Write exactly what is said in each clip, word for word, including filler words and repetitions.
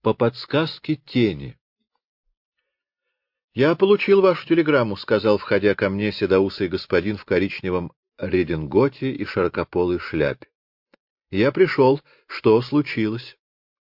по подсказке тени. — Я получил вашу телеграмму, — сказал, входя ко мне, седоусый господин в коричневом рединготе и широкополой шляпе. — Я пришел. Что случилось?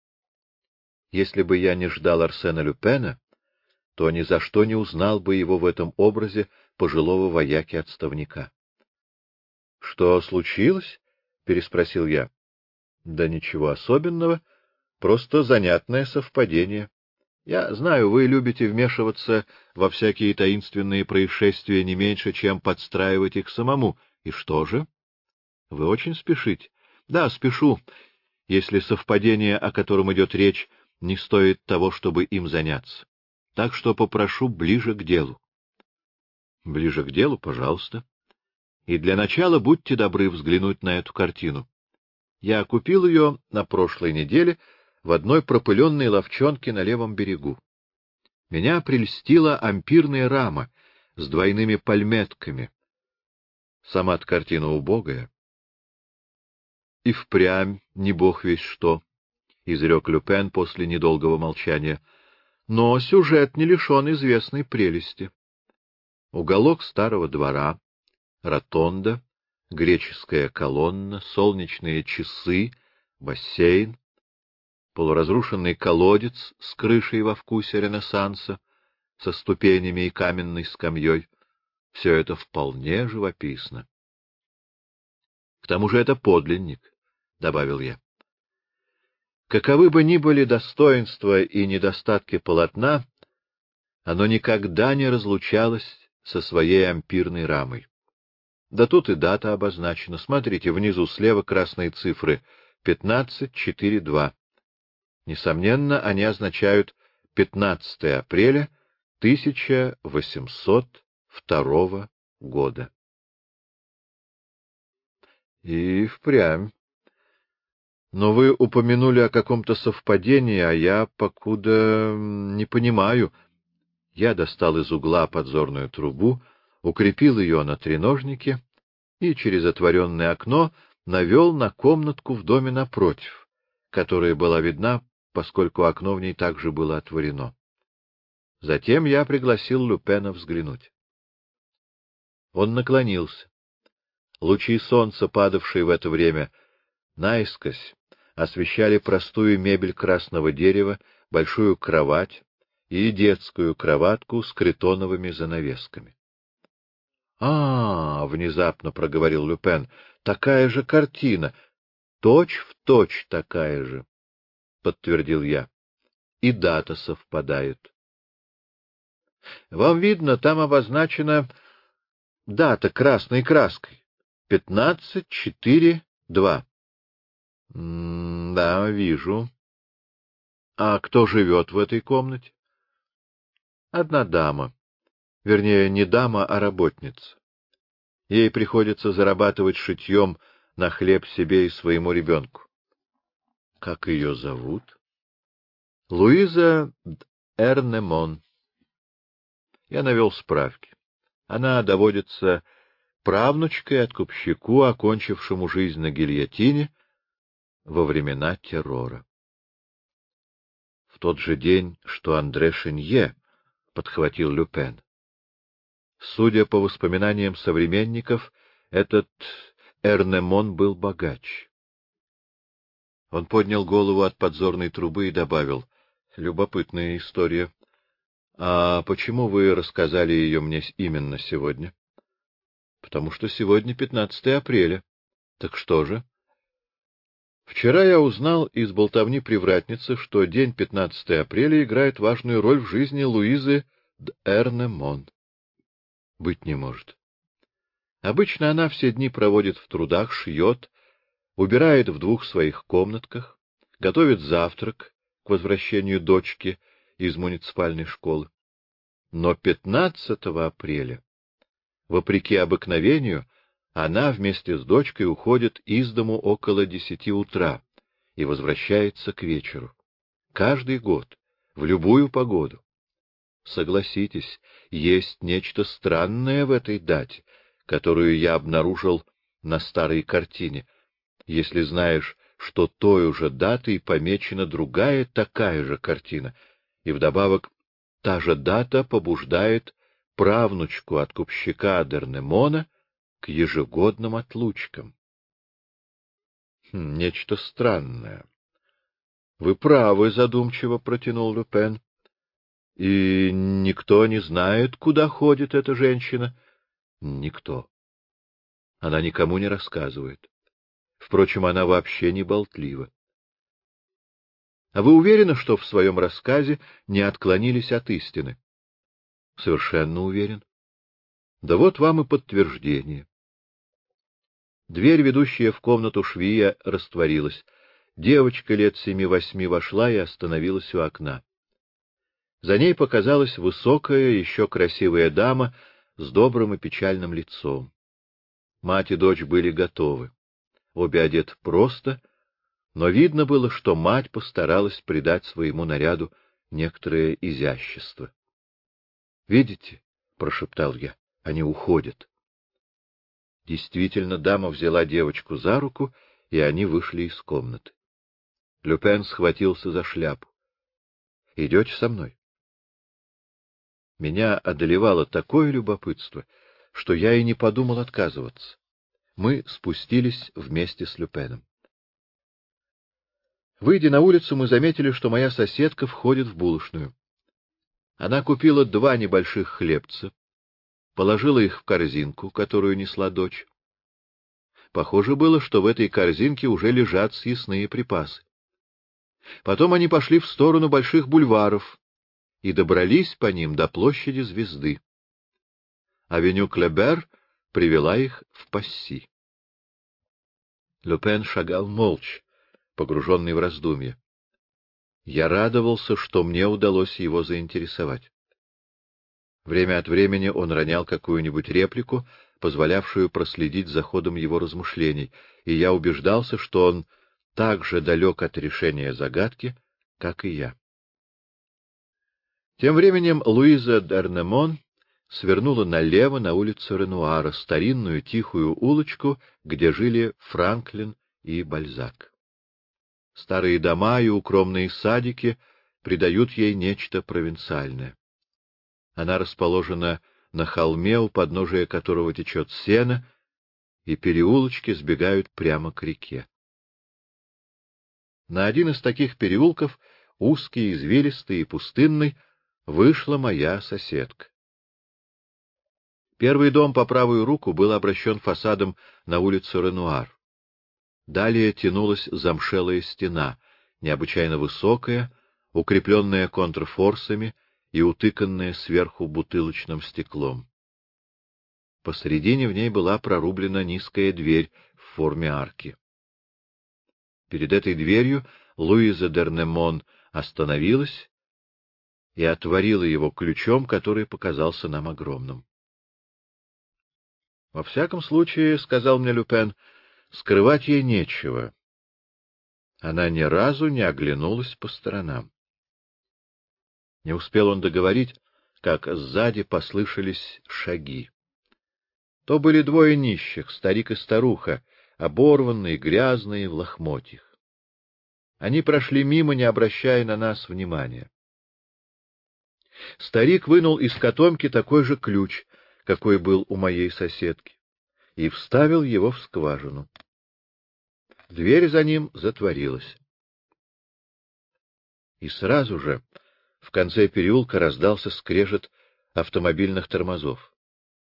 Если бы я не ждал Арсена Люпена, то ни за что не узнал бы его в этом образе пожилого вояки-отставника. — Что случилось? — переспросил я. — Да ничего особенного, просто занятное совпадение. Я знаю, вы любите вмешиваться во всякие таинственные происшествия не меньше, чем подстраивать их самому. И что же? Вы очень спешите. Да, спешу, если совпадение, о котором идет речь, не стоит того, чтобы им заняться. Так что попрошу ближе к делу. Ближе к делу, пожалуйста. И для начала будьте добры взглянуть на эту картину. Я купил ее на прошлой неделе в одной пропыленной лавчонке на левом берегу. Меня прельстила ампирная рама с двойными пальметками. Сама-то картина убогая. — И впрямь не бог весть что, — изрек Люпен после недолгого молчания. — Но сюжет не лишен известной прелести. Уголок старого двора, ротонда, греческая колонна, солнечные часы, бассейн, полуразрушенный колодец с крышей во вкусе Ренессанса, со ступенями и каменной скамьей. Все это вполне живописно. — К тому же это подлинник, — добавил я. Каковы бы ни были достоинства и недостатки полотна, оно никогда не разлучалось со своей ампирной рамой. Да тут и дата обозначена. Смотрите, внизу слева красные цифры — пятнадцать четыре два. Несомненно, они означают пятнадцатое апреля тысяча восемьсот второго года. И впрямь. Но вы упомянули о каком-то совпадении, а я покуда не понимаю. Я достал из угла подзорную трубу, укрепил ее на треножнике и через отворенное окно навел на комнатку в доме напротив, которая была видна, поскольку окно в ней также было отворено. Затем я пригласил Люпена взглянуть. Он наклонился. Лучи солнца, падавшие в это время наискось, освещали простую мебель красного дерева, большую кровать и детскую кроватку с критоновыми занавесками. — А, — внезапно проговорил Люпен, — такая же картина, точь в точь такая же, — подтвердил я. — И дата совпадает. — Вам видно, там обозначена дата красной краской — пятнадцать четыре два. — Да, вижу. — А кто живет в этой комнате? — Одна дама. Вернее, не дама, а работница. Ей приходится зарабатывать шитьем на хлеб себе и своему ребенку. — Как ее зовут? — Луиза Эрнемон. Я навел справки. Она доводится правнучкой откупщику, окончившему жизнь на гильотине во времена террора. В тот же день, что Андре Шинье, — подхватил Люпен. Судя по воспоминаниям современников, этот Эрнемон был богач. Он поднял голову от подзорной трубы и добавил: — Любопытная история. А почему вы рассказали ее мне именно сегодня? — Потому что сегодня пятнадцатое апреля. — Так что же? — Вчера я узнал из болтовни привратницы, что день пятнадцатое апреля играет важную роль в жизни Луизы д'Эрнемон. — Быть не может. Обычно она все дни проводит в трудах, шьет, убирает в двух своих комнатках, готовит завтрак к возвращению дочки из муниципальной школы. Но пятнадцатого апреля, вопреки обыкновению, она вместе с дочкой уходит из дому около десяти утра и возвращается к вечеру. Каждый год, в любую погоду. Согласитесь, есть нечто странное в этой дате, которую я обнаружил на старой картине. Если знаешь, что той же датой помечена другая такая же картина, и вдобавок та же дата побуждает правнучку откупщика Д'Ернемона к ежегодным отлучкам. Хм, нечто странное. — Вы правы, — задумчиво протянул Люпен. — И никто не знает, куда ходит эта женщина? — Никто. Она никому не рассказывает. Впрочем, она вообще не болтлива. — А вы уверены, что в своем рассказе не отклонились от истины? — Совершенно уверен. — Да вот вам и подтверждение. Дверь, ведущая в комнату швея, растворилась. Девочка лет семи-восьми вошла и остановилась у окна. За ней показалась высокая, еще красивая дама с добрым и печальным лицом. Мать и дочь были готовы. Обе одеты просто, но видно было, что мать постаралась придать своему наряду некоторое изящество. — Видите, — прошептал я, — они уходят. Действительно, дама взяла девочку за руку, и они вышли из комнаты. Люпен схватился за шляпу. — Идете со мной? Меня одолевало такое любопытство, что я и не подумал отказываться. Мы спустились вместе с Люпеном. Выйдя на улицу, мы заметили, что моя соседка входит в булочную. Она купила два небольших хлебца, положила их в корзинку, которую несла дочь. Похоже было, что в этой корзинке уже лежат съестные припасы. Потом они пошли в сторону больших бульваров и добрались по ним до площади Звезды. Авеню Клебер привела их в Пасси. Люпен шагал молча, погруженный в раздумья. Я радовался, что мне удалось его заинтересовать. Время от времени он ронял какую-нибудь реплику, позволявшую проследить за ходом его размышлений, и я убеждался, что он так же далек от решения загадки, как и я. Тем временем Луиза Д'Ернемон свернула налево на улицу Ренуара, старинную тихую улочку, где жили Франклин и Бальзак. Старые дома и укромные садики придают ей нечто провинциальное. Она расположена на холме, у подножия которого течет Сена, и переулочки сбегают прямо к реке. На один из таких переулков, узкий, извилистый и пустынный, вышла моя соседка. Первый дом по правую руку был обращен фасадом на улицу Ренуар. Далее тянулась замшелая стена, необычайно высокая, укрепленная контрфорсами и утыканная сверху бутылочным стеклом. Посредине в ней была прорублена низкая дверь в форме арки. Перед этой дверью Луиза Д'Ернемон остановилась и отворила его ключом, который показался нам огромным. — Во всяком случае, — сказал мне Люпен, — скрывать ей нечего. Она ни разу не оглянулась по сторонам. Не успел он договорить, как сзади послышались шаги. То были двое нищих, старик и старуха, оборванные, грязные, в лохмотьях. Они прошли мимо, не обращая на нас внимания. Старик вынул из котомки такой же ключ, какой был у моей соседки, и вставил его в скважину. Дверь за ним затворилась. И сразу же в конце переулка раздался скрежет автомобильных тормозов.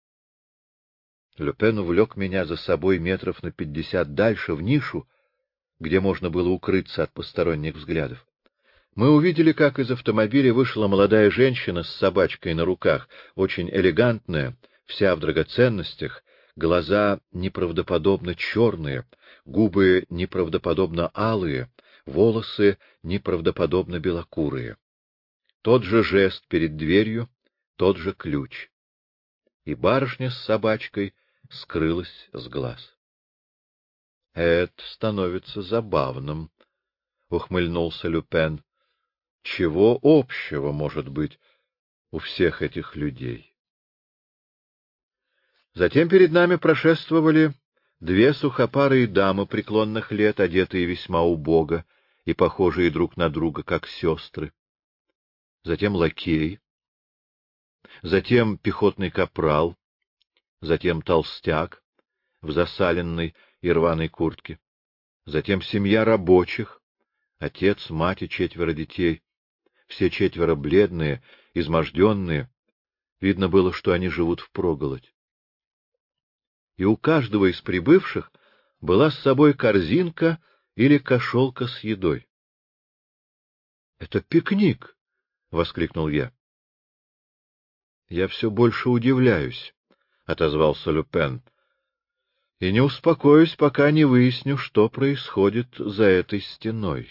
Люпен увлек меня за собой метров на пятьдесят дальше, в нишу, где можно было укрыться от посторонних взглядов. Мы увидели, как из автомобиля вышла молодая женщина с собачкой на руках, очень элегантная, вся в драгоценностях, глаза неправдоподобно черные, губы неправдоподобно алые, волосы неправдоподобно белокурые. Тот же жест перед дверью, тот же ключ. И барышня с собачкой скрылась с глаз. — Это становится забавным, — ухмыльнулся Люпен. — Чего общего может быть у всех этих людей? Затем перед нами прошествовали две сухопарые дамы преклонных лет, одетые весьма убого и похожие друг на друга, как сестры, затем лакей, затем пехотный капрал, затем толстяк в засаленной и рваной куртке, затем семья рабочих, отец, мать и четверо детей, все четверо бледные, изможденные, видно было, что они живут впроголодь. И у каждого из прибывших была с собой корзинка или кошелка с едой. — Это пикник! — воскликнул я. — Я все больше удивляюсь, — отозвался Люпен, — и не успокоюсь, пока не выясню, что происходит за этой стеной.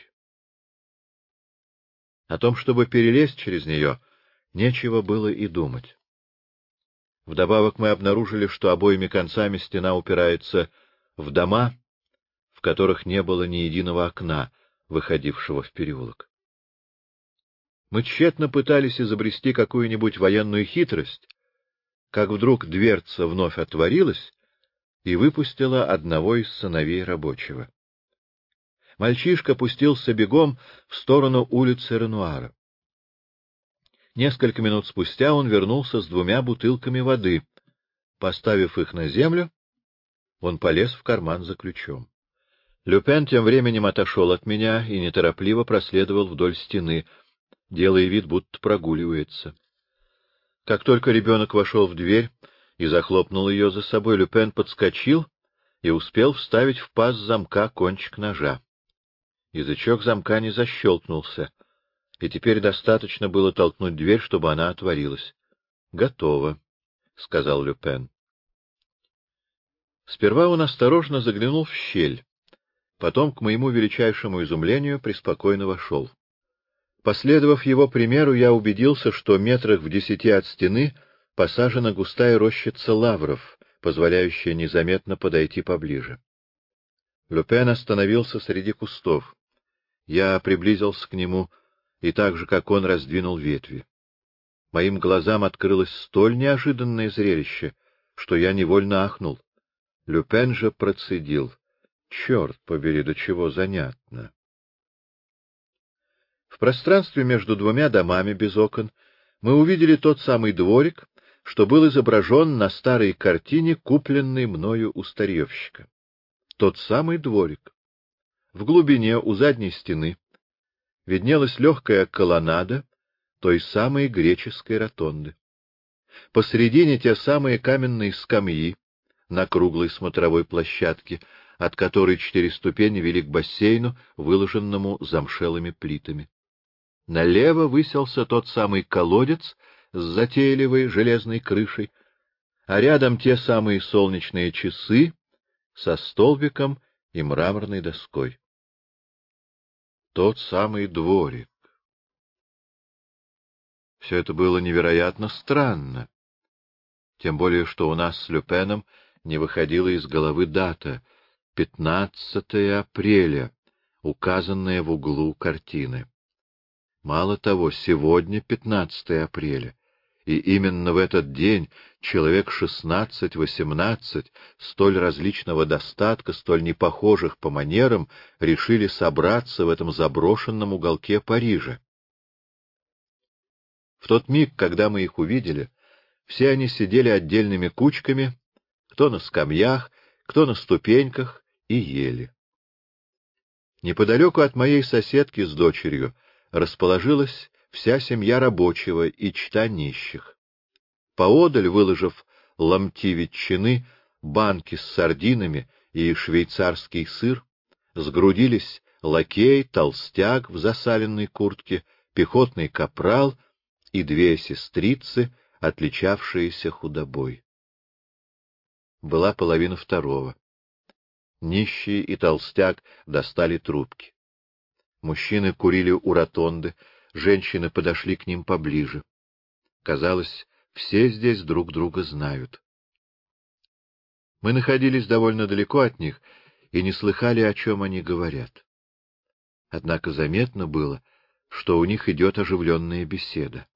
О том, чтобы перелезть через нее, нечего было и думать. Вдобавок мы обнаружили, что обоими концами стена упирается в дома, в которых не было ни единого окна, выходившего в переулок. Мы тщетно пытались изобрести какую-нибудь военную хитрость, как вдруг дверца вновь отворилась и выпустила одного из сыновей рабочего. Мальчишка пустился бегом в сторону улицы Ренуара. Несколько минут спустя он вернулся с двумя бутылками воды. Поставив их на землю, он полез в карман за ключом. Люпен тем временем отошел от меня и неторопливо проследовал вдоль стены, делая вид, будто прогуливается. Как только ребенок вошел в дверь и захлопнул ее за собой, Люпен подскочил и успел вставить в паз замка кончик ножа. Язычок замка не защелкнулся, и теперь достаточно было толкнуть дверь, чтобы она отворилась. — Готово, — сказал Люпен. Сперва он осторожно заглянул в щель, потом, к моему величайшему изумлению, преспокойно вошел. Последовав его примеру, я убедился, что метрах в десяти от стены посажена густая рощица лавров, позволяющая незаметно подойти поближе. Люпен остановился среди кустов. Я приблизился к нему и так же, как он, раздвинул ветви. Моим глазам открылось столь неожиданное зрелище, что я невольно ахнул. Люпен же процедил: — Черт побери, до чего занятно! В пространстве между двумя домами без окон мы увидели тот самый дворик, что был изображен на старой картине, купленной мною у старьевщика. Тот самый дворик. В глубине, у задней стены, виднелась легкая колоннада той самой греческой ротонды. Посредине те самые каменные скамьи на круглой смотровой площадке, от которой четыре ступени вели к бассейну, выложенному замшелыми плитами. Налево высился тот самый колодец с затейливой железной крышей, а рядом те самые солнечные часы со столбиком и мраморной доской. Тот самый дворик. Все это было невероятно странно, тем более что у нас с Люпеном не выходила из головы дата — пятнадцатое апреля, указанная в углу картины. Мало того, сегодня пятнадцатое апреля, и именно в этот день человек шестнадцать-восемнадцать, столь различного достатка, столь непохожих по манерам, решили собраться в этом заброшенном уголке Парижа. В тот миг, когда мы их увидели, все они сидели отдельными кучками, кто на скамьях, кто на ступеньках, и ели. Неподалеку от моей соседки с дочерью расположилась вся семья рабочего и чета нищих. Поодаль, выложив ломти ветчины, банки с сардинами и швейцарский сыр, сгрудились лакей, толстяк в засаленной куртке, пехотный капрал и две сестрицы, отличавшиеся худобой. Была половина второго. Нищий и толстяк достали трубки. Мужчины курили у ротонды, женщины подошли к ним поближе. Казалось, все здесь друг друга знают. Мы находились довольно далеко от них и не слыхали, о чем они говорят. Однако заметно было, что у них идет оживленная беседа.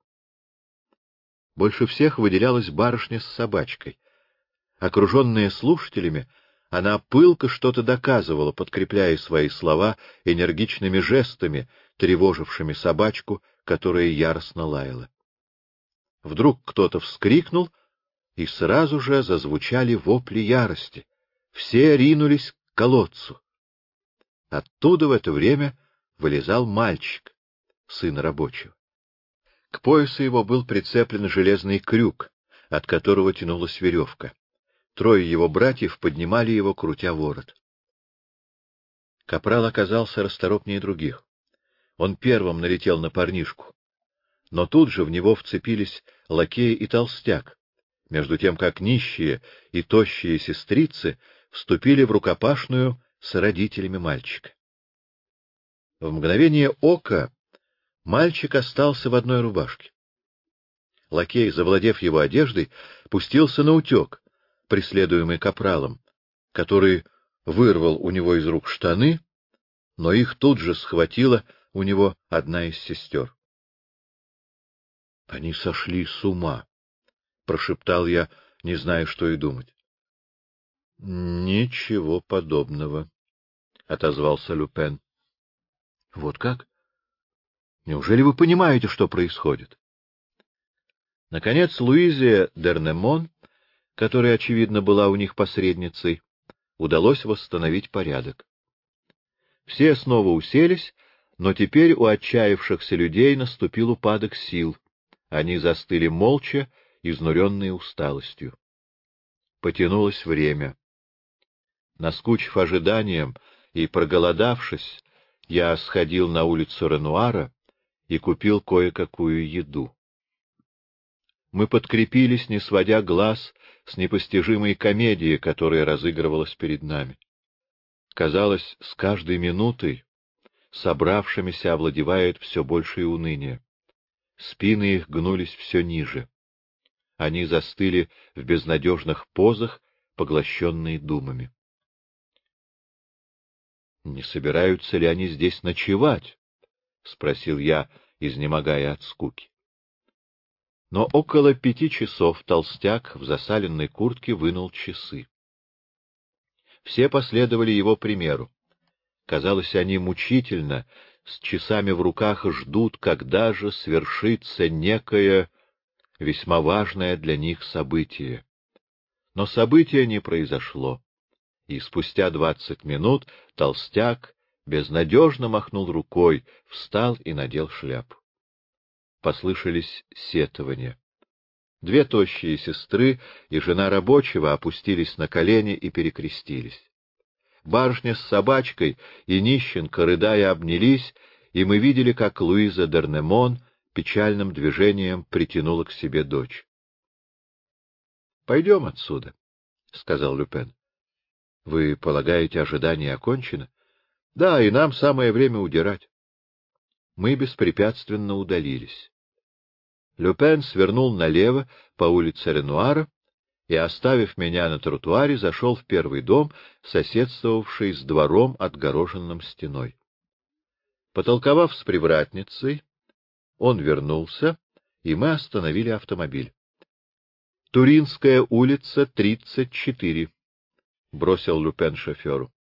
Больше всех выделялась барышня с собачкой. Окруженная слушателями, Она пылко что-то доказывала, подкрепляя свои слова энергичными жестами, тревожившими собачку, которая яростно лаяла. Вдруг кто-то вскрикнул, и сразу же зазвучали вопли ярости. Все ринулись к колодцу. Оттуда в это время вылезал мальчик, сын рабочего. К поясу его был прицеплен железный крюк, от которого тянулась веревка. Трое его братьев поднимали его, крутя ворот. Капрал оказался расторопнее других. Он первым налетел на парнишку, но тут же в него вцепились лакей и толстяк, между тем как нищие и тощие сестрицы вступили в рукопашную с родителями мальчика. В мгновение ока мальчик остался в одной рубашке. Лакей, завладев его одеждой, пустился наутек, преследуемый капралом, который вырвал у него из рук штаны, но их тут же схватила у него одна из сестер. — Они сошли с ума, — прошептал я, не зная, что и думать. — Ничего подобного, — отозвался Люпен. — Вот как? Неужели вы понимаете, что происходит? Наконец Луизе Дернемон, которая, очевидно, была у них посредницей, удалось восстановить порядок. Все снова уселись, но теперь у отчаявшихся людей наступил упадок сил. Они застыли молча, изнуренные усталостью. Потянулось время. Наскучив ожиданием и проголодавшись, я сходил на улицу Ренуара и купил кое-какую еду. Мы подкрепились, не сводя глаз с непостижимой комедии, которая разыгрывалась перед нами. Казалось, с каждой минутой собравшимися овладевает все большее уныние. Спины их гнулись все ниже. Они застыли в безнадежных позах, поглощенные думами. — Не собираются ли они здесь ночевать? — спросил я, изнемогая от скуки. Но около пяти часов толстяк в засаленной куртке вынул часы. Все последовали его примеру. Казалось, они мучительно, с часами в руках, ждут, когда же свершится некое весьма важное для них событие. Но событие не произошло, и спустя двадцать минут толстяк безнадежно махнул рукой, встал и надел шляпу. Послышались сетования. Две тощие сестры и жена рабочего опустились на колени и перекрестились. Барышня с собачкой и нищенка, рыдая, обнялись, и мы видели, как Луиза Дернемон печальным движением притянула к себе дочь. — Пойдем отсюда, — сказал Люпен. — Вы полагаете, ожидание окончено? — Да, и нам самое время удирать. Мы беспрепятственно удалились. Люпен свернул налево по улице Ренуара и, оставив меня на тротуаре, зашел в первый дом, соседствовавший с двором, отгороженным стеной. Потолковав с привратницей, он вернулся, и мы остановили автомобиль. — Туринская улица, тридцать четыре, — бросил Люпен шоферу.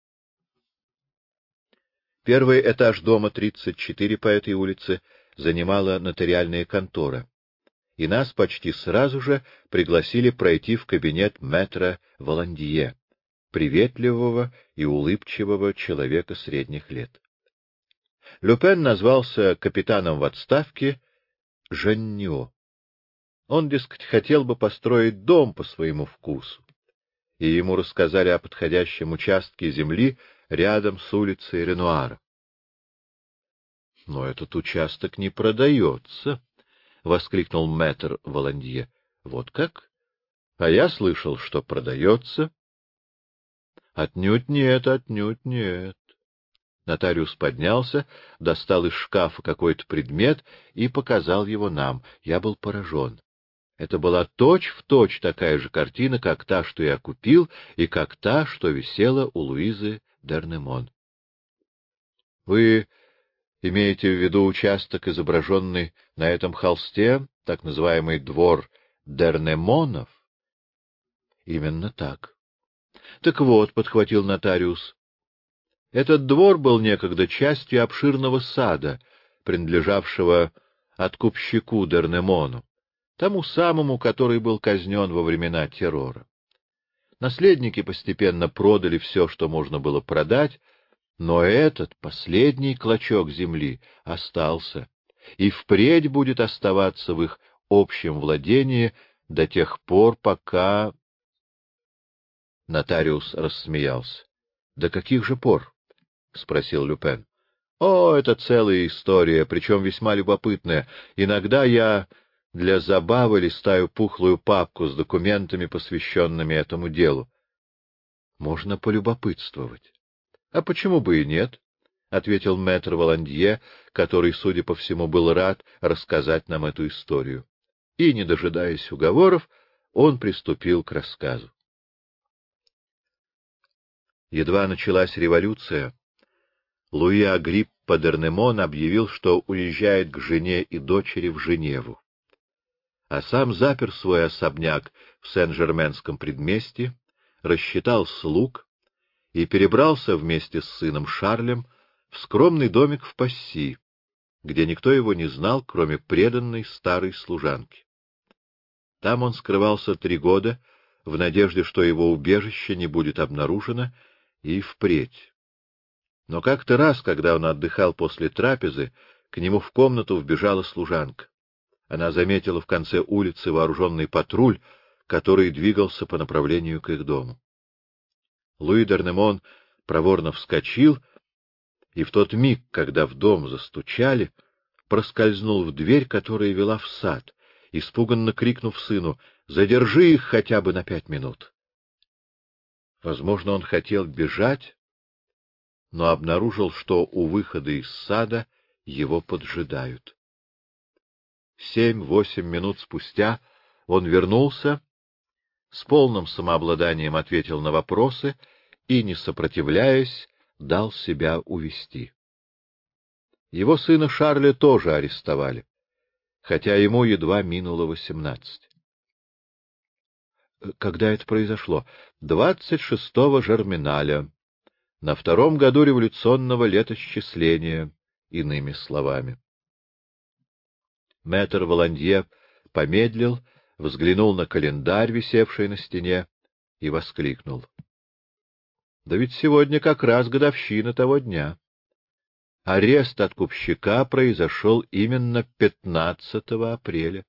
Первый этаж дома тридцать четыре по этой улице занимала нотариальная контора, и нас почти сразу же пригласили пройти в кабинет мэтра Воландье, приветливого и улыбчивого человека средних лет. Люпен назвался капитаном в отставке Жаннио. Он, дескать, хотел бы построить дом по своему вкусу, и ему рассказали о подходящем участке земли рядом с улицей Ренуара. — Но этот участок не продается, — воскликнул мэтр Воландье. — Вот как? А я слышал, что продается. — Отнюдь нет, отнюдь нет. Нотариус поднялся, достал из шкафа какой-то предмет и показал его нам. Я был поражен. Это была точь-в-точь такая же картина, как та, что я купил, и как та, что висела у Луизы Дернемон. — Вы имеете в виду участок, изображенный на этом холсте, так называемый двор Дернемонов? — Именно так. — Так вот, — подхватил нотариус, — этот двор был некогда частью обширного сада, принадлежавшего откупщику Дернемону, тому самому, который был казнен во времена террора. Наследники постепенно продали все, что можно было продать, но этот последний клочок земли остался и впредь будет оставаться в их общем владении до тех пор, пока... Нотариус рассмеялся. — До каких же пор? — спросил Люпен. — О, это целая история, причем весьма любопытная. Иногда я для забавы листаю пухлую папку с документами, посвященными этому делу. — Можно полюбопытствовать. — А почему бы и нет? — ответил мэтр Воландье, который, судя по всему, был рад рассказать нам эту историю. И, не дожидаясь уговоров, он приступил к рассказу. Едва началась революция, Луи Агриппа Дернемон объявил, что уезжает к жене и дочери в Женеву, а сам запер свой особняк в Сен-Жерменском предместье, рассчитал слуг и перебрался вместе с сыном Шарлем в скромный домик в Пасси, где никто его не знал, кроме преданной старой служанки. Там он скрывался три года в надежде, что его убежище не будет обнаружено и впредь. Но как-то раз, когда он отдыхал после трапезы, к нему в комнату вбежала служанка. Она заметила в конце улицы вооруженный патруль, который двигался по направлению к их дому. Луи Дернемон проворно вскочил, и в тот миг, когда в дом застучали, проскользнул в дверь, которая вела в сад, испуганно крикнув сыну: «Задержи их хотя бы на пять минут!» Возможно, он хотел бежать, но обнаружил, что у выхода из сада его поджидают. Семь-восемь минут спустя он вернулся, с полным самообладанием ответил на вопросы и, не сопротивляясь, дал себя увести. Его сына Шарля тоже арестовали, хотя ему едва минуло восемнадцать. Когда это произошло? двадцать шестого Жерминаля, на втором году революционного летосчисления, иными словами. Мэтр Воландье помедлил, взглянул на календарь, висевший на стене, и воскликнул: — Да ведь сегодня как раз годовщина того дня. Арест откупщика произошел именно пятнадцатого апреля.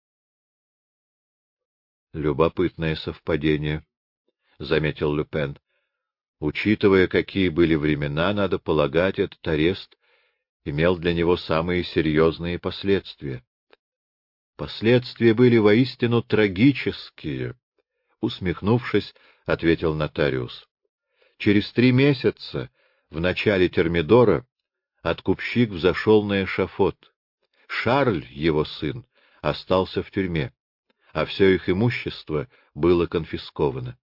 — Любопытное совпадение, — заметил Люпен. Учитывая, какие были времена, надо полагать, этот арест имел для него самые серьезные последствия. Последствия были воистину трагические, — усмехнувшись, ответил нотариус. Через три месяца, в начале Термидора, откупщик взошел на эшафот. Шарль, его сын, остался в тюрьме, а все их имущество было конфисковано.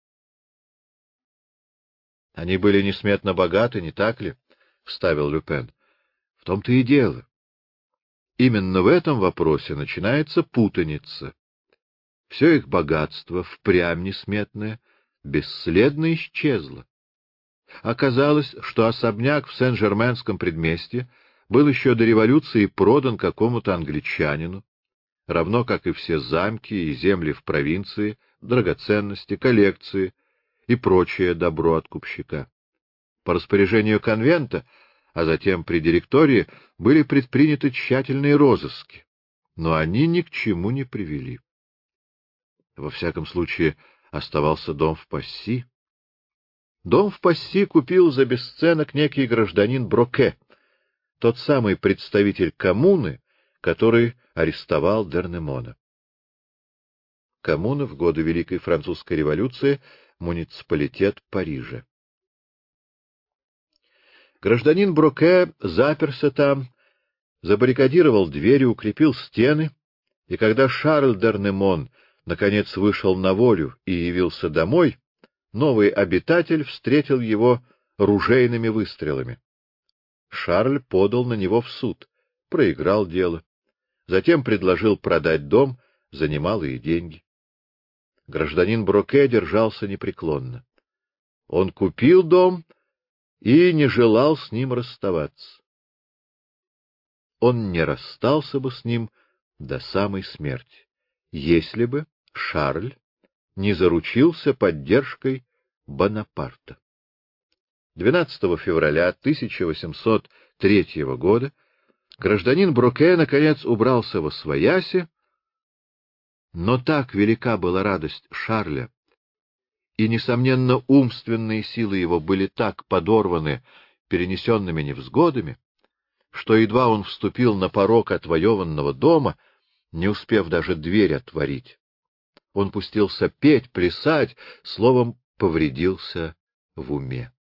— Они были несметно богаты, не так ли? — вставил Люпен. — В том-то и дело. Именно в этом вопросе начинается путаница. Все их богатство, впрямь несметное, бесследно исчезло. Оказалось, что особняк в Сен-Жерменском предместье был еще до революции продан какому-то англичанину, равно как и все замки и земли в провинции, драгоценности, коллекции и прочее добро откупщика. По распоряжению конвента, а затем при директории, были предприняты тщательные розыски, но они ни к чему не привели. Во всяком случае, оставался дом в Пасси. Дом в Пасси купил за бесценок некий гражданин Броке, тот самый представитель коммуны, который арестовал Дернемона. Коммуна в годы Великой Французской революции — муниципалитет Парижа. Гражданин Броке заперся там, забаррикадировал двери, укрепил стены, и когда Шарль Дернемон наконец вышел на волю и явился домой, новый обитатель встретил его ружейными выстрелами. Шарль подал на него в суд, проиграл дело, затем предложил продать дом за немалые деньги. Гражданин Броке держался непреклонно. Он купил дом и не желал с ним расставаться. Он не расстался бы с ним до самой смерти, если бы Шарль не заручился поддержкой Бонапарта. двенадцатого февраля тысяча восемьсот третьего года гражданин Броке наконец убрался восвояси, но так велика была радость Шарля, и, несомненно, умственные силы его были так подорваны перенесенными невзгодами, что едва он вступил на порог отвоеванного дома, не успев даже дверь отворить, он пустился петь, плясать, словом, повредился в уме.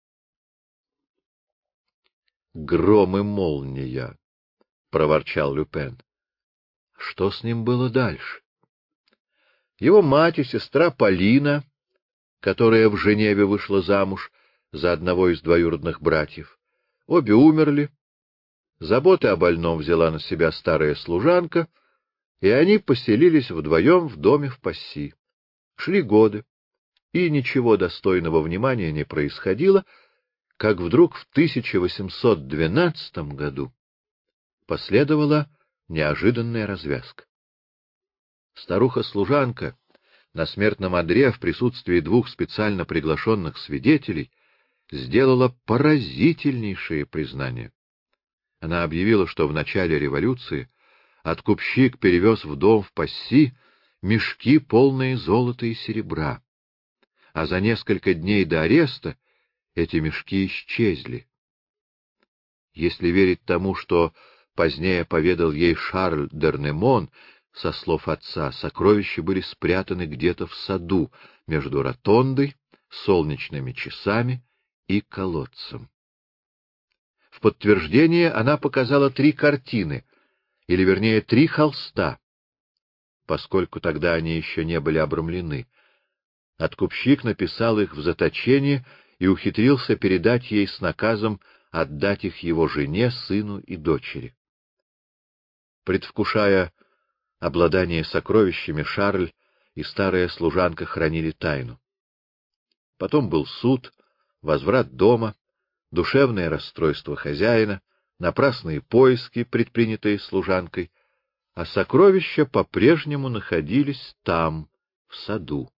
«Гром и молния!» — проворчал Люпен. Что с ним было дальше? Его мать и сестра Полина, которая в Женеве вышла замуж за одного из двоюродных братьев, обе умерли. Заботы о больном взяла на себя старая служанка, и они поселились вдвоем в доме в Пасси. Шли годы, и ничего достойного внимания не происходило, как вдруг в тысяча восемьсот двенадцатом году последовала неожиданная развязка. Старуха-служанка на смертном одре в присутствии двух специально приглашенных свидетелей сделала поразительнейшее признание. Она объявила, что в начале революции откупщик перевез в дом в Пасси мешки, полные золота и серебра, а за несколько дней до ареста эти мешки исчезли. Если верить тому, что позднее поведал ей Шарль Дернемон, со слов отца, сокровища были спрятаны где-то в саду между ротондой, солнечными часами и колодцем. В подтверждение она показала три картины, или, вернее, три холста, поскольку тогда они еще не были обрамлены. Откупщик написал их в заточении и ухитрился передать ей с наказом отдать их его жене, сыну и дочери. Предвкушая обладание сокровищами, Шарль и старая служанка хранили тайну. Потом был суд, возврат дома, душевное расстройство хозяина, напрасные поиски, предпринятые служанкой, а сокровища по-прежнему находились там, в саду.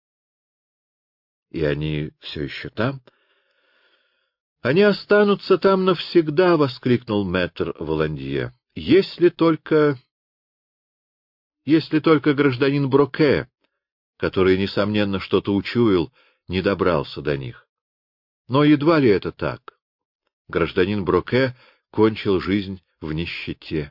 И они все еще там? — Они останутся там навсегда, — воскликнул мэтр Воландье, — если только... если только гражданин Броке, который, несомненно, что-то учуял, не добрался до них. Но едва ли это так. Гражданин Броке кончил жизнь в нищете.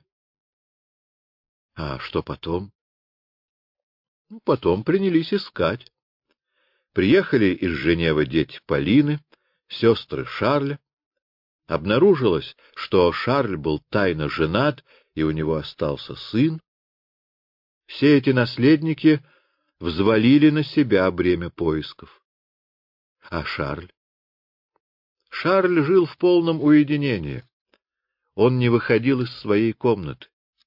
А что потом? Ну, потом принялись искать. Приехали из Женевы дети Полины, сестры Шарля. Обнаружилось, что Шарль был тайно женат, и у него остался сын. Все эти наследники взвалили на себя бремя поисков. А Шарль? Шарль жил в полном уединении. Он не выходил из своей комнаты.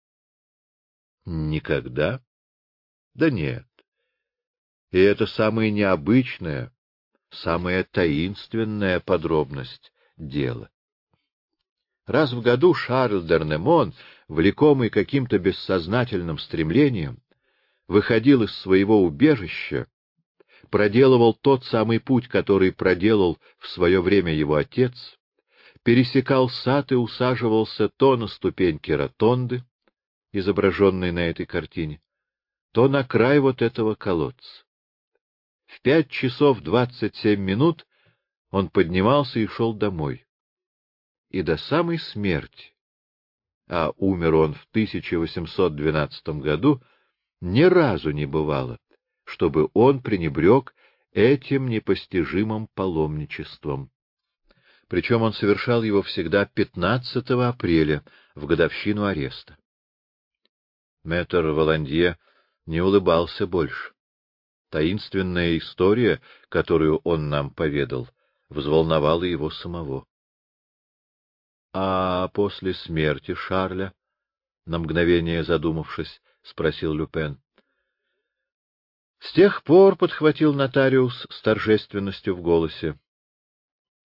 Никогда? Да нет. И это самая необычная, самая таинственная подробность дела. Раз в году Шарль Дернемон, влекомый каким-то бессознательным стремлением, выходил из своего убежища, проделывал тот самый путь, который проделал в свое время его отец, пересекал сад и усаживался то на ступеньки ротонды, изображенной на этой картине, то на край вот этого колодца. В пять часов двадцать семь минут он поднимался и шел домой. И до самой смерти, а умер он в тысяча восемьсот двенадцатом году, ни разу не бывало, чтобы он пренебрег этим непостижимым паломничеством. Причем он совершал его всегда пятнадцатого апреля, в годовщину ареста. Мэтр Воландье не улыбался больше. Таинственная история, которую он нам поведал, взволновала его самого. — А после смерти Шарля? — на мгновение задумавшись, спросил Люпен. — С тех пор, — подхватил нотариус с торжественностью в голосе,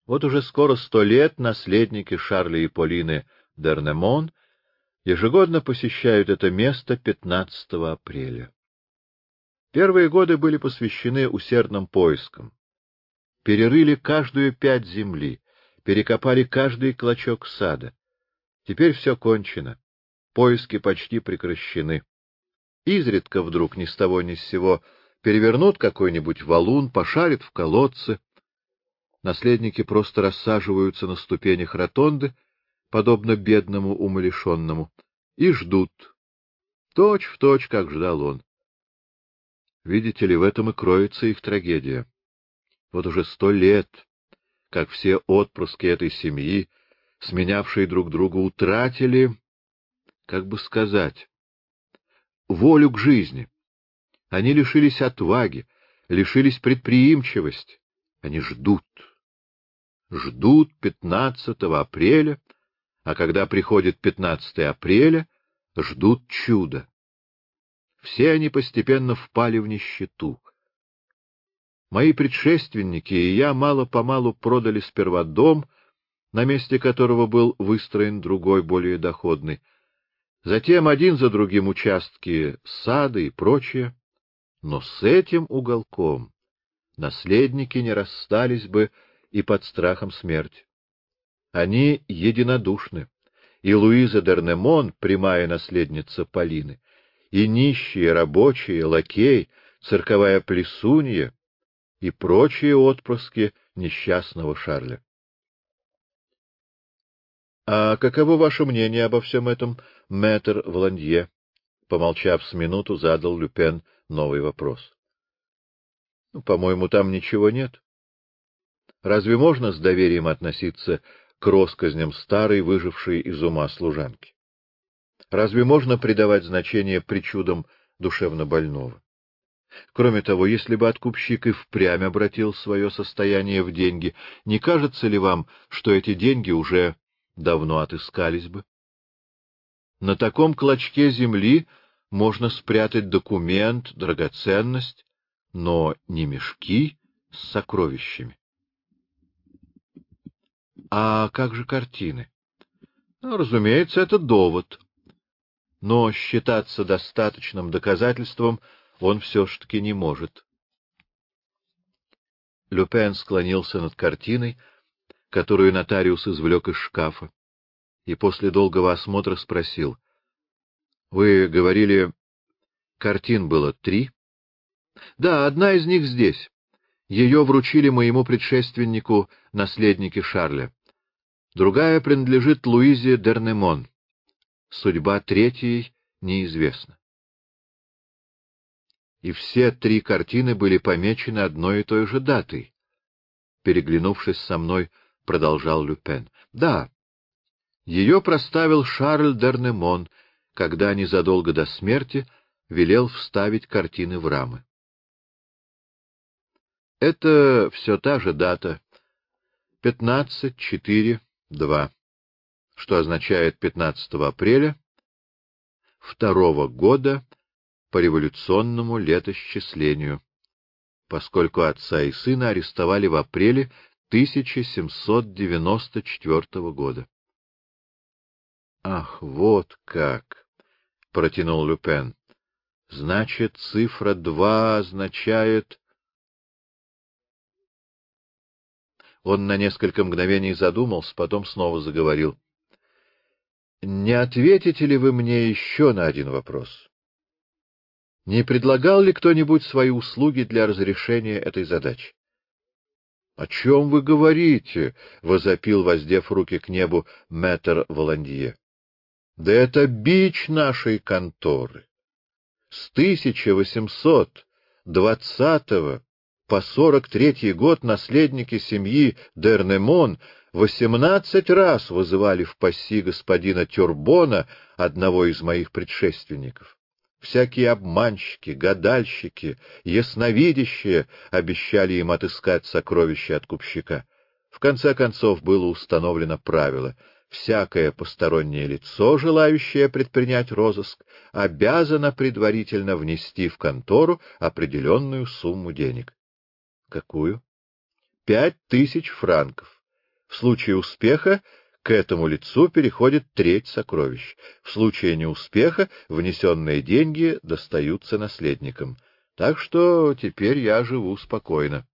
Вот уже скоро сто лет наследники Шарля и Полины Д'Ернемон ежегодно посещают это место пятнадцатого апреля. Первые годы были посвящены усердным поискам. Перерыли каждую пядь земли, перекопали каждый клочок сада. Теперь все кончено, поиски почти прекращены. Изредка вдруг ни с того ни с сего перевернут какой-нибудь валун, пошарят в колодце. Наследники просто рассаживаются на ступенях ротонды, подобно бедному умалишенному, и ждут, точь в точь, как ждал он. Видите ли, в этом и кроется их трагедия. Вот уже сто лет, как все отпрыски этой семьи, сменявшие друг друга, утратили, как бы сказать, волю к жизни. Они лишились отваги, лишились предприимчивости. Они ждут. Ждут пятнадцатого апреля, а когда приходит пятнадцатое апреля, ждут чуда. Все они постепенно впали в нищету. Мои предшественники и я мало-помалу продали сперва дом, на месте которого был выстроен другой, более доходный, затем один за другим участки сада и прочее, но с этим уголком наследники не расстались бы и под страхом смерти. Они единодушны, и Луиза Д'Ернемон, прямая наследница Полины, и нищие рабочие, лакей, цирковая плесунья и прочие отпрыски несчастного Шарля. — А каково ваше мнение обо всем этом, мэтр Воланье? — помолчав с минуту, задал Люпен новый вопрос. — Ну, по-моему, там ничего нет. Разве можно с доверием относиться к россказням старой, выжившей из ума служанки? Разве можно придавать значение причудам душевнобольного? Кроме того, если бы откупщик и впрямь обратил свое состояние в деньги, не кажется ли вам, что эти деньги уже давно отыскались бы? На таком клочке земли можно спрятать документ, драгоценность, но не мешки с сокровищами. А как же картины? Ну, разумеется, это довод. Но считаться достаточным доказательством он все-таки не может. Люпен склонился над картиной, которую нотариус извлек из шкафа, и после долгого осмотра спросил: — Вы говорили, картин было три? — Да, одна из них здесь. Ее вручили моему предшественнику наследники Шарля. Другая принадлежит Луизе Д'Ернемон. Судьба третьей неизвестна. И все три картины были помечены одной и той же датой. Переглянувшись со мной, продолжал Люпен. Да, ее проставил Шарль Д'Ернемон, когда незадолго до смерти велел вставить картины в рамы. Это все та же дата — пятнадцать четыре два, что означает пятнадцатого апреля второго года по революционному летосчислению, поскольку отца и сына арестовали в апреле тысяча семьсот девяносто четвёртого года. — Ах, вот как! — протянул Люпен. — Значит, цифра два означает... Он на несколько мгновений задумался, потом снова заговорил. — Не ответите ли вы мне еще на один вопрос? Не предлагал ли кто-нибудь свои услуги для разрешения этой задачи? — О чем вы говорите? — возопил, воздев руки к небу, мэтр Воланье. — Да это бич нашей конторы. С тысяча восемьсот двадцатого по сорок третий год наследники семьи Д'Ернемон восемнадцать раз вызывали в пасси господина Тюрбона, одного из моих предшественников. Всякие обманщики, гадальщики, ясновидящие обещали им отыскать сокровища откупщика. В конце концов было установлено правило: всякое постороннее лицо, желающее предпринять розыск, обязано предварительно внести в контору определенную сумму денег. Какую? Пять тысяч франков, В случае успеха к этому лицу переходит треть сокровищ. В случае неуспеха внесенные деньги достаются наследникам. Так что теперь я живу спокойно.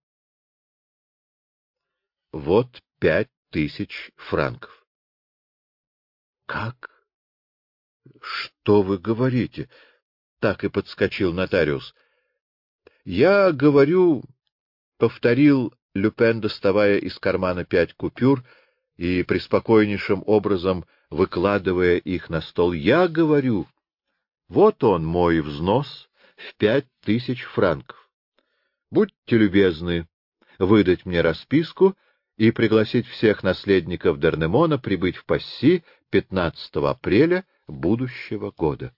Вот пять тысяч франков. — Как? Что вы говорите? — так и подскочил нотариус. — Я говорю, — повторил Люпен, доставая из кармана пять купюр и преспокойнейшим образом выкладывая их на стол. — Я говорю, вот он, мой взнос в пять тысяч франков. Будьте любезны выдать мне расписку и пригласить всех наследников Дернемона прибыть в Пасси пятнадцатого апреля будущего года.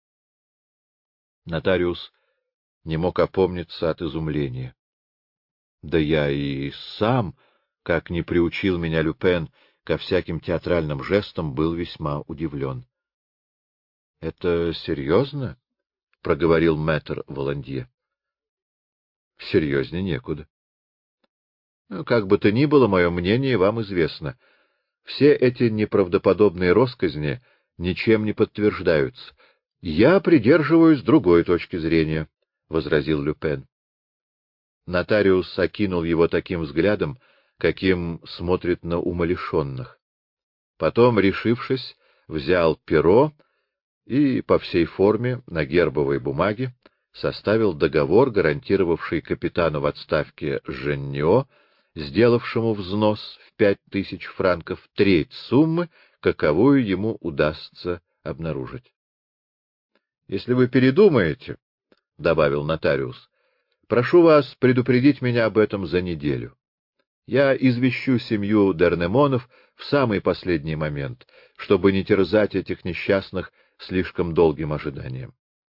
Нотариус не мог опомниться от изумления. Да я и сам, как не приучил меня Люпен ко всяким театральным жестам, был весьма удивлен. — Это серьезно? — проговорил мэтр Воландье. — Серьезнее некуда. Ну, как бы то ни было, мое мнение вам известно. Все эти неправдоподобные россказни ничем не подтверждаются. — Я придерживаюсь другой точки зрения, — возразил Люпен. Нотариус окинул его таким взглядом, каким смотрит на умалишенных. Потом, решившись, взял перо и по всей форме на гербовой бумаге составил договор, гарантировавший капитану в отставке Женнио, сделавшему взнос в пять тысяч франков, треть суммы, каковую ему удастся обнаружить. — Если вы передумаете, — добавил нотариус, — прошу вас предупредить меня об этом за неделю. Я извещу семью Дернемонов в самый последний момент, чтобы не терзать этих несчастных слишком долгим ожиданием.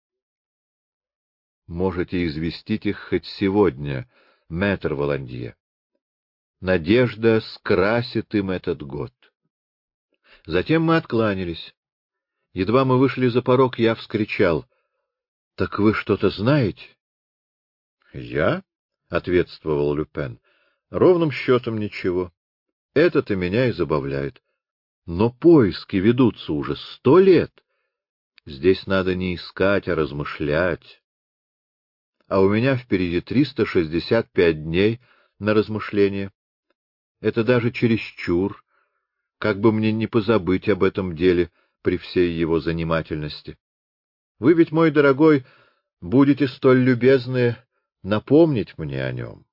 — Можете известить их хоть сегодня, мэтр Воландье. Надежда скрасит им этот год. Затем мы откланялись. Едва мы вышли за порог, я вскричал: — Так вы что-то знаете? — Я? — ответствовал Люпен. — Ровным счетом ничего. Это-то меня и забавляет. Но поиски ведутся уже сто лет. Здесь надо не искать, а размышлять. А у меня впереди триста шестьдесят пять дней на размышление. Это даже чересчур. Как бы мне не позабыть об этом деле при всей его занимательности. Вы ведь, мой дорогой, будете столь любезны напомнить мне о нем.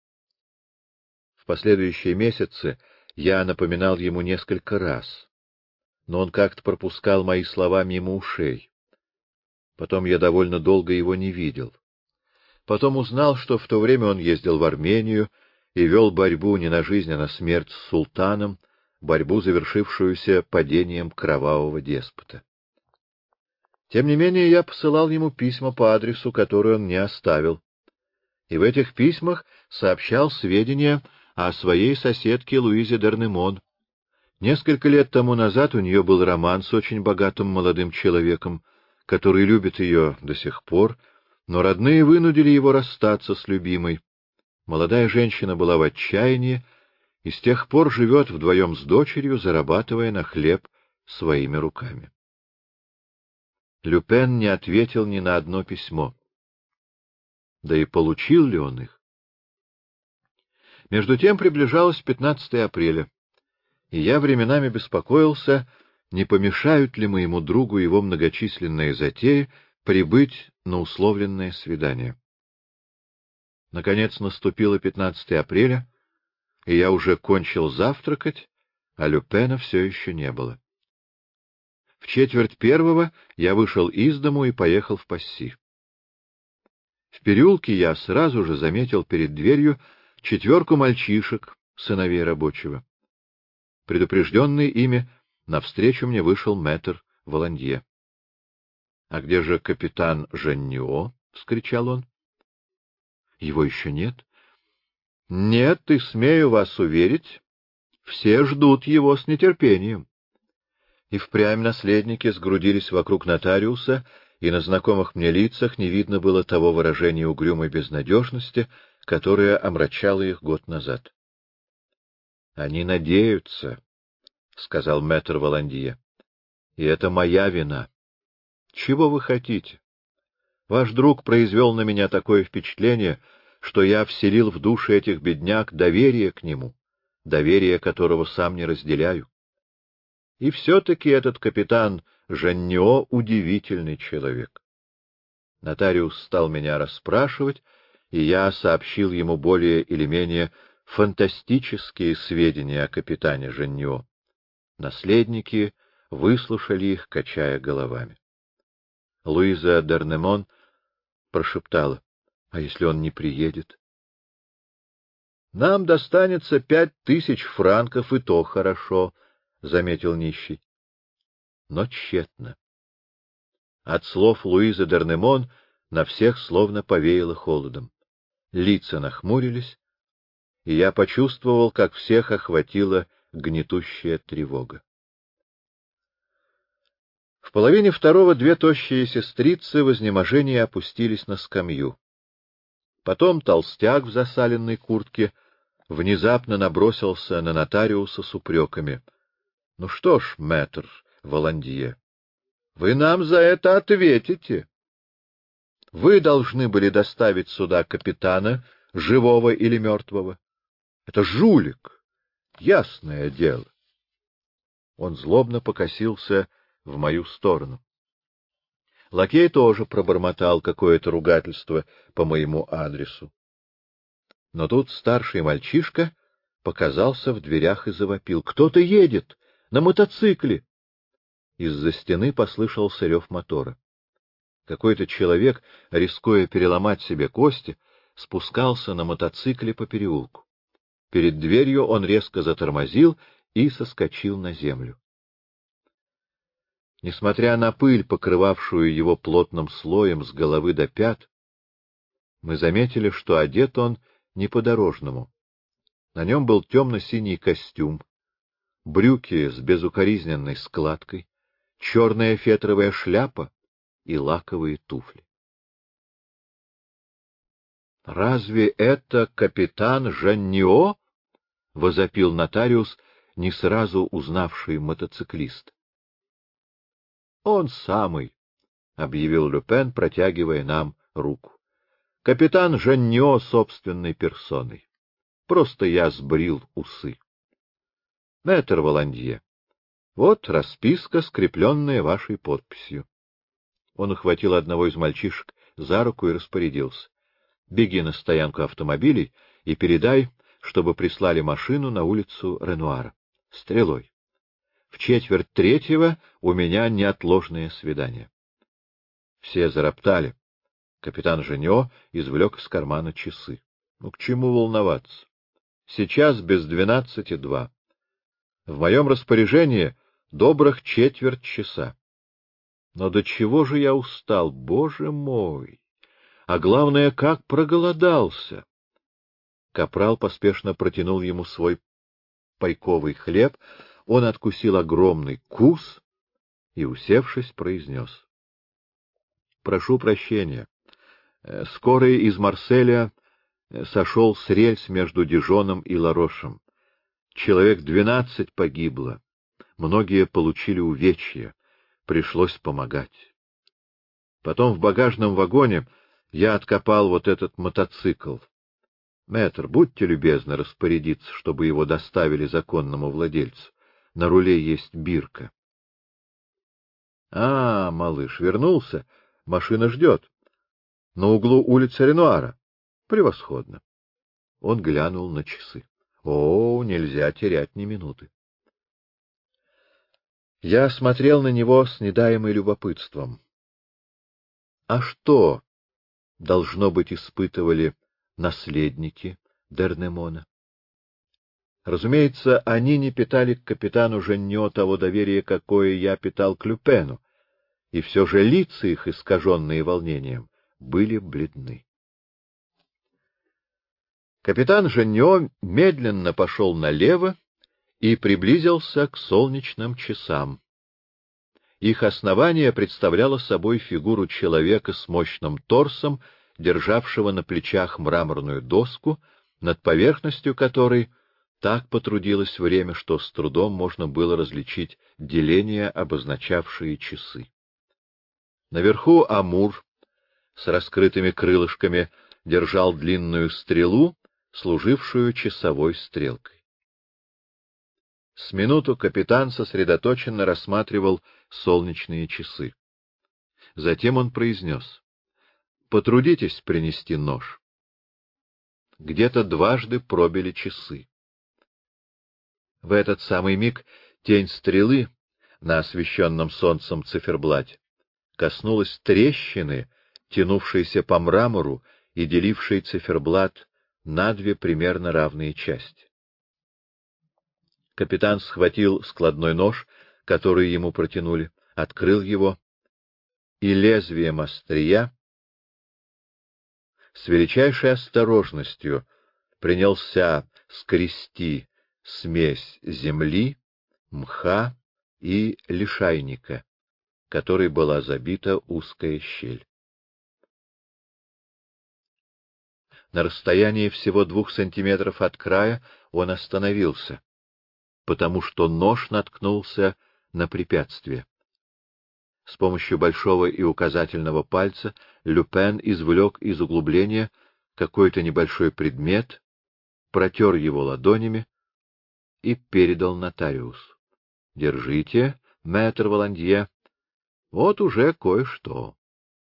В последующие месяцы я напоминал ему несколько раз, но он как-то пропускал мои слова мимо ушей. Потом я довольно долго его не видел. Потом узнал, что в то время он ездил в Армению и вел борьбу не на жизнь, а на смерть с султаном, борьбу, завершившуюся падением кровавого деспота. Тем не менее, я посылал ему письма по адресу, который он не оставил, и в этих письмах сообщал сведения о своей соседке Луизе Дернемон. Несколько лет тому назад у нее был роман с очень богатым молодым человеком, который любит ее до сих пор, но родные вынудили его расстаться с любимой. Молодая женщина была в отчаянии и с тех пор живет вдвоем с дочерью, зарабатывая на хлеб своими руками. Люпен не ответил ни на одно письмо. Да и получил ли он их? Между тем приближалось пятнадцатое апреля, и я временами беспокоился, не помешают ли моему другу его многочисленные затеи прибыть на условленное свидание. Наконец наступило пятнадцатое апреля, и я уже кончил завтракать, а Люпена все еще не было. В четверть первого я вышел из дому и поехал в Пасси. В переулке я сразу же заметил перед дверью четверку мальчишек, сыновей рабочего. Предупрежденный ими, навстречу мне вышел мэтр Воландье. — А где же капитан Женнио? — вскричал он. — Его еще нет? — Нет, и смею вас уверить, все ждут его с нетерпением. И впрямь наследники сгрудились вокруг нотариуса, и на знакомых мне лицах не видно было того выражения угрюмой безнадежности, которое омрачало их год назад. Они надеются, — сказал мэтр Воландье. — И это моя вина. Чего вы хотите? Ваш друг произвел на меня такое впечатление, что я вселил в души этих бедняк доверие к нему, доверие которого сам не разделяю. И все-таки этот капитан Жаннио удивительный человек. Нотариус стал меня расспрашивать, и я сообщил ему более или менее фантастические сведения о капитане Жаннио. Наследники выслушали их, качая головами. Луиза Д'Ернемон прошептала: — А если он не приедет? — Нам достанется пять тысяч франков, и то хорошо, — заметил нищий. Но тщетно. От слов Луизы Д'Ернемон на всех словно повеяло холодом. Лица нахмурились, и я почувствовал, как всех охватила гнетущая тревога. В половине второго две тощие сестрицы в изнеможении опустились на скамью. Потом толстяк в засаленной куртке внезапно набросился на нотариуса с упреками. — Ну что ж, мэтр Воландье, вы нам за это ответите. Вы должны были доставить сюда капитана, живого или мертвого. Это жулик, ясное дело. Он злобно покосился в мою сторону. Лакей тоже пробормотал какое-то ругательство по моему адресу. Но тут старший мальчишка показался в дверях и завопил: — Кто-то едет! На мотоцикле! Из-за стены послышался рев мотора. Какой-то человек, рискуя переломать себе кости, спускался на мотоцикле по переулку. Перед дверью он резко затормозил и соскочил на землю. Несмотря на пыль, покрывавшую его плотным слоем с головы до пят, мы заметили, что одет он не по-дорожному. На нем был темно-синий костюм, брюки с безукоризненной складкой, черная фетровая шляпа и лаковые туфли. — Разве это капитан Жаннио? — возопил нотариус, не сразу узнавший мотоциклиста. — Он самый, — объявил Люпен, протягивая нам руку. — Капитан Жаннио собственной персоной. Просто я сбрил усы. — Мэтр Воландье, вот расписка, скрепленная вашей подписью. Он ухватил одного из мальчишек за руку и распорядился: — Беги на стоянку автомобилей и передай, чтобы прислали машину на улицу Ренуара. Стрелой. В четверть третьего у меня неотложное свидание. Все зароптали. Капитан Жаннио извлек из кармана часы. Ну, к чему волноваться? Сейчас без двенадцати два. В моем распоряжении добрых четверть часа. Но до чего же я устал, боже мой! А главное, как проголодался! Капрал поспешно протянул ему свой пайковый хлеб, он откусил огромный кус и, усевшись, произнес: — Прошу прощения. Скорый из Марселя сошел с рельс между Дижоном и Ларошем. Человек двенадцать погибло, многие получили увечья, пришлось помогать. Потом в багажном вагоне я откопал вот этот мотоцикл. Мэтр, будьте любезны распорядиться, чтобы его доставили законному владельцу. На руле есть бирка. — А, малыш, вернулся? Машина ждет. На углу улицы Ренуара. Превосходно. Он глянул на часы. О, нельзя терять ни минуты. Я смотрел на него с недаемым любопытством. А что, должно быть, испытывали наследники Д'Ернемона? Разумеется, они не питали к капитану Жаннио того доверия, какое я питал к Люпену, и все же лица их, искаженные волнением, были бледны. Капитан Жаннио медленно пошел налево и приблизился к солнечным часам. Их основание представляло собой фигуру человека с мощным торсом, державшего на плечах мраморную доску, над поверхностью которой Так потрудилось время, что с трудом можно было различить деления, обозначавшие часы. Наверху Амур с раскрытыми крылышками держал длинную стрелу, служившую часовой стрелкой. С минуту капитан сосредоточенно рассматривал солнечные часы. Затем он произнес: «Потрудитесь принести нож». Где-то дважды пробили часы. В этот самый миг тень стрелы на освещенном солнцем циферблате коснулась трещины, тянувшейся по мрамору и делившей циферблат на две примерно равные части. Капитан схватил складной нож, который ему протянули, открыл его, и лезвием острия с величайшей осторожностью принялся скрести смесь земли, мха и лишайника, которой была забита узкая щель. На расстоянии всего двух сантиметров от края он остановился, потому что нож наткнулся на препятствие. С помощью большого и указательного пальца Люпен извлек из углубления какой-то небольшой предмет, протер его ладонями и передал нотариусу. — Держите, мэтр Воландье, вот уже кое-что.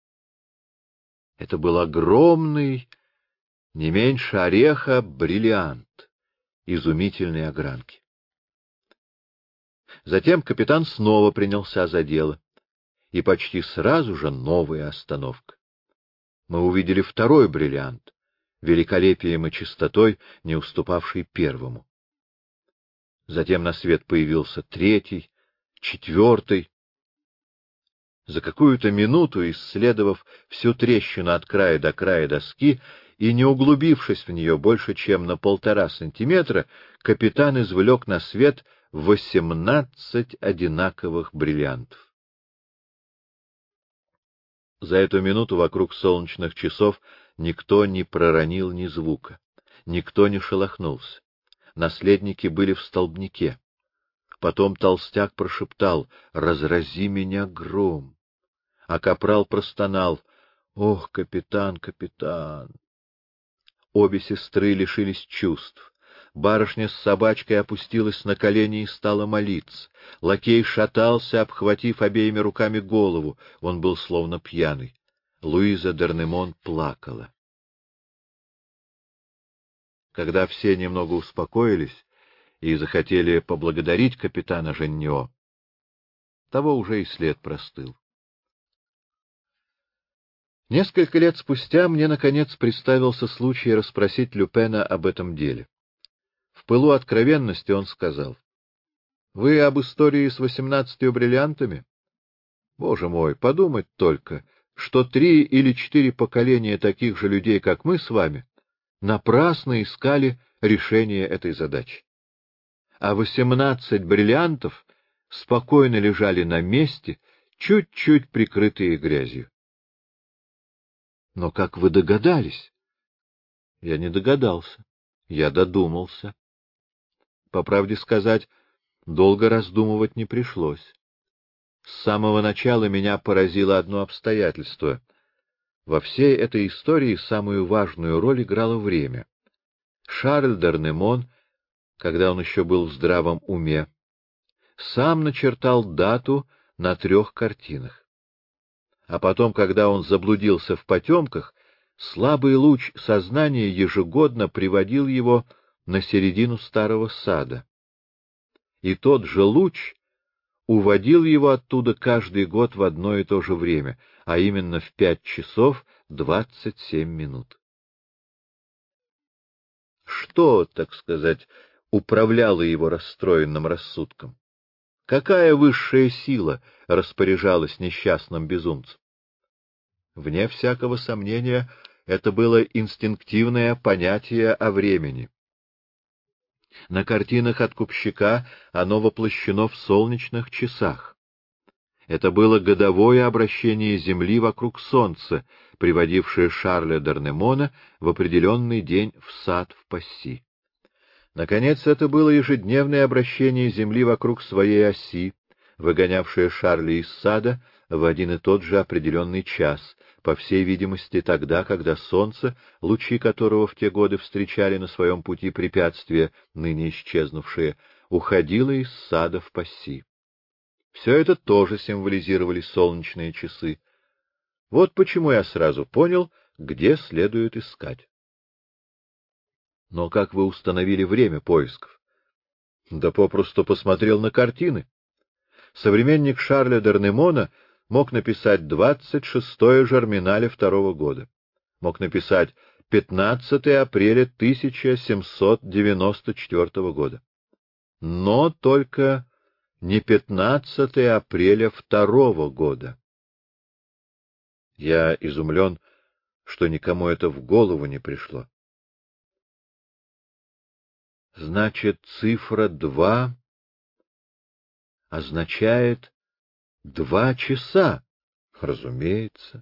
Это был огромный, не меньше ореха, бриллиант изумительной огранки. Затем капитан снова принялся за дело, и почти сразу же новая остановка. Мы увидели второй бриллиант, великолепием и чистотой, не уступавший первому. Затем на свет появился третий, четвертый. За какую-то минуту, исследовав всю трещину от края до края доски и не углубившись в нее больше, чем на полтора сантиметра, капитан извлек на свет восемнадцать одинаковых бриллиантов. За эту минуту вокруг солнечных часов никто не проронил ни звука, никто не шелохнулся. Наследники были в столбнике. Потом толстяк прошептал: «Разрази меня гром!» А капрал простонал: «Ох, капитан, капитан!» Обе сестры лишились чувств. Барышня с собачкой опустилась на колени и стала молиться. Лакей шатался, обхватив обеими руками голову. Он был словно пьяный. Луиза Д'Ернемон плакала. Когда все немного успокоились и захотели поблагодарить капитана Женнио, того уже и след простыл. Несколько лет спустя мне, наконец, представился случай расспросить Люпена об этом деле. В пылу откровенности он сказал: — Вы об истории с восемнадцатью бриллиантами? Боже мой, подумать только, что три или четыре поколения таких же людей, как мы с вами, напрасно искали решение этой задачи. А восемнадцать бриллиантов спокойно лежали на месте, чуть-чуть прикрытые грязью. Но как вы догадались? Я не догадался, я додумался. По правде сказать, долго раздумывать не пришлось. С самого начала меня поразило одно обстоятельство. Во всей этой истории самую важную роль играло время. Шарль Д'Ернемон, когда он еще был в здравом уме, сам начертал дату на трех картинах. А потом, когда он заблудился в потемках, слабый луч сознания ежегодно приводил его на середину старого сада. И тот же луч уводил его оттуда каждый год в одно и то же время, а именно в пять часов двадцать семь минут. Что, так сказать, управляло его расстроенным рассудком? Какая высшая сила распоряжалась несчастным безумцем? Вне всякого сомнения, это было инстинктивное понятие о времени. На картинах откупщика оно воплощено в солнечных часах. Это было годовое обращение Земли вокруг Солнца, приводившее Шарля Д'Ернемона в определенный день в сад в Пасси. Наконец, это было ежедневное обращение Земли вокруг своей оси, выгонявшее Шарля из сада в один и тот же определенный час, по всей видимости, тогда, когда солнце, лучи которого в те годы встречали на своем пути препятствия, ныне исчезнувшие, уходило из сада в Пасси. Все это тоже символизировали солнечные часы. Вот почему я сразу понял, где следует искать. Но как вы установили время поисков? Да попросту посмотрел на картины. Современник Шарля Д'Ернемона мог написать двадцать шестое Жерминале второго года, мог написать пятнадцатое апреля тысяча семьсот девяносто четвёртого года, но только не пятнадцатое апреля второго года. Я изумлен, что никому это в голову не пришло. Значит, цифра два означает два часа, разумеется.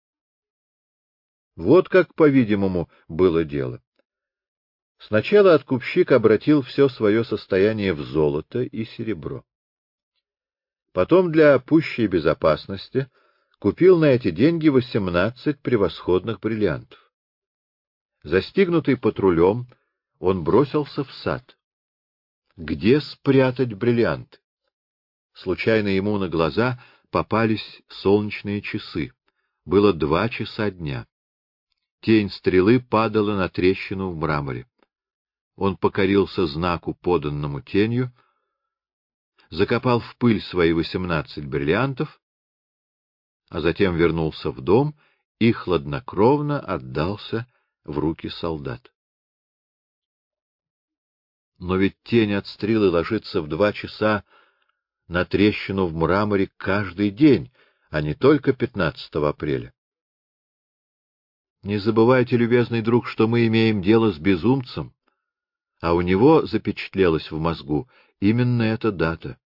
Вот как, по-видимому, было дело. Сначала откупщик обратил все свое состояние в золото и серебро. Потом для пущей безопасности купил на эти деньги восемнадцать превосходных бриллиантов. Застигнутый патрулем, он бросился в сад. Где спрятать бриллианты? Случайно ему на глаза попались солнечные часы. Было два часа дня. Тень стрелы падала на трещину в мраморе. Он покорился знаку, поданному тенью, закопал в пыль свои восемнадцать бриллиантов, а затем вернулся в дом и хладнокровно отдался в руки солдат. Но ведь тень от стрелы ложится в два часа на трещину в мраморе каждый день, а не только пятнадцатого апреля. Не забывайте, любезный друг, что мы имеем дело с безумцем, а у него запечатлелась в мозгу именно эта дата.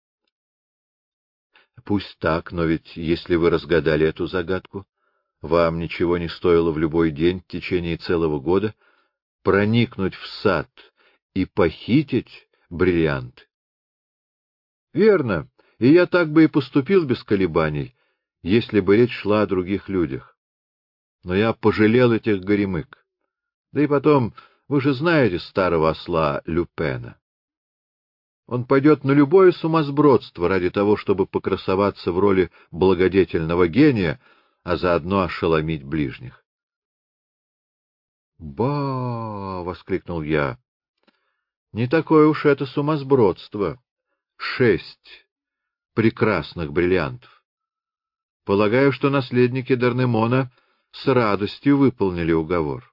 Пусть так, но ведь если вы разгадали эту загадку, вам ничего не стоило в любой день в течение целого года проникнуть в сад и похитить бриллианты. Верно, и я так бы и поступил без колебаний, если бы речь шла о других людях. Но я пожалел этих горемык. Да и потом, вы же знаете старого осла Люпена. Он пойдет на любое сумасбродство ради того, чтобы покрасоваться в роли благодетельного гения, а заодно ошеломить ближних. «Ба!» — воскликнул я. «Не такое уж это сумасбродство. Шесть прекрасных бриллиантов. Полагаю, что наследники Д'Ернемона с радостью выполнили уговор».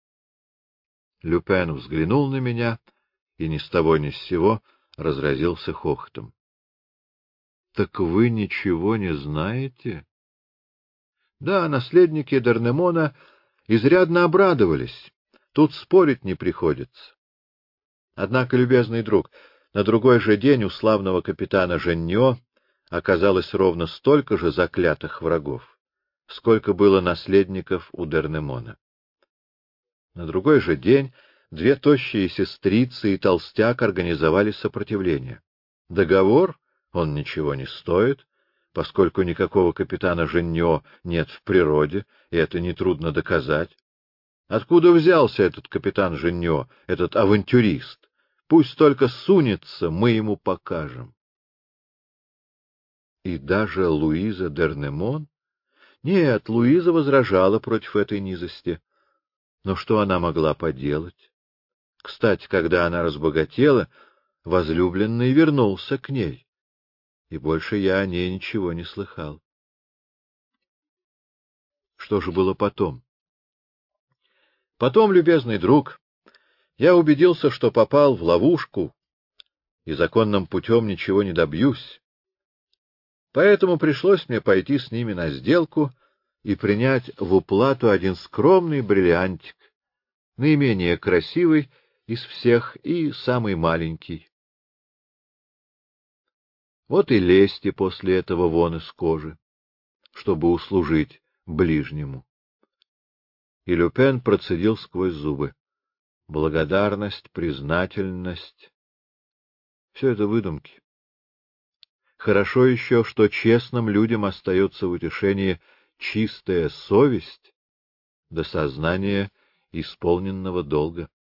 Люпен взглянул на меня и ни с того ни с сего разразился хохотом. — Так вы ничего не знаете? Да, наследники Д'Ернемона изрядно обрадовались. Тут спорить не приходится. Однако, любезный друг, на другой же день у славного капитана Женьо оказалось ровно столько же заклятых врагов, сколько было наследников у Д'Ернемона. На другой же день две тощие сестрицы и толстяк организовали сопротивление. Договор, он ничего не стоит, поскольку никакого капитана Женьо нет в природе, и это нетрудно доказать. Откуда взялся этот капитан Женьо, этот авантюрист? Пусть только сунется, мы ему покажем. И даже Луиза Д'Ернемон? Нет, Луиза возражала против этой низости. Но что она могла поделать? Кстати, когда она разбогатела, возлюбленный вернулся к ней, и больше я о ней ничего не слыхал. Что же было потом? Потом, любезный друг, я убедился, что попал в ловушку, и законным путем ничего не добьюсь. Поэтому пришлось мне пойти с ними на сделку и принять в уплату один скромный бриллиантик, наименее красивый из всех и самый маленький. Вот и лезьте после этого вон из кожи, чтобы услужить ближнему. И Люпен процедил сквозь зубы: — благодарность, признательность — все это выдумки. Хорошо еще, что честным людям остается в утешении чистая совесть до сознания исполненного долга.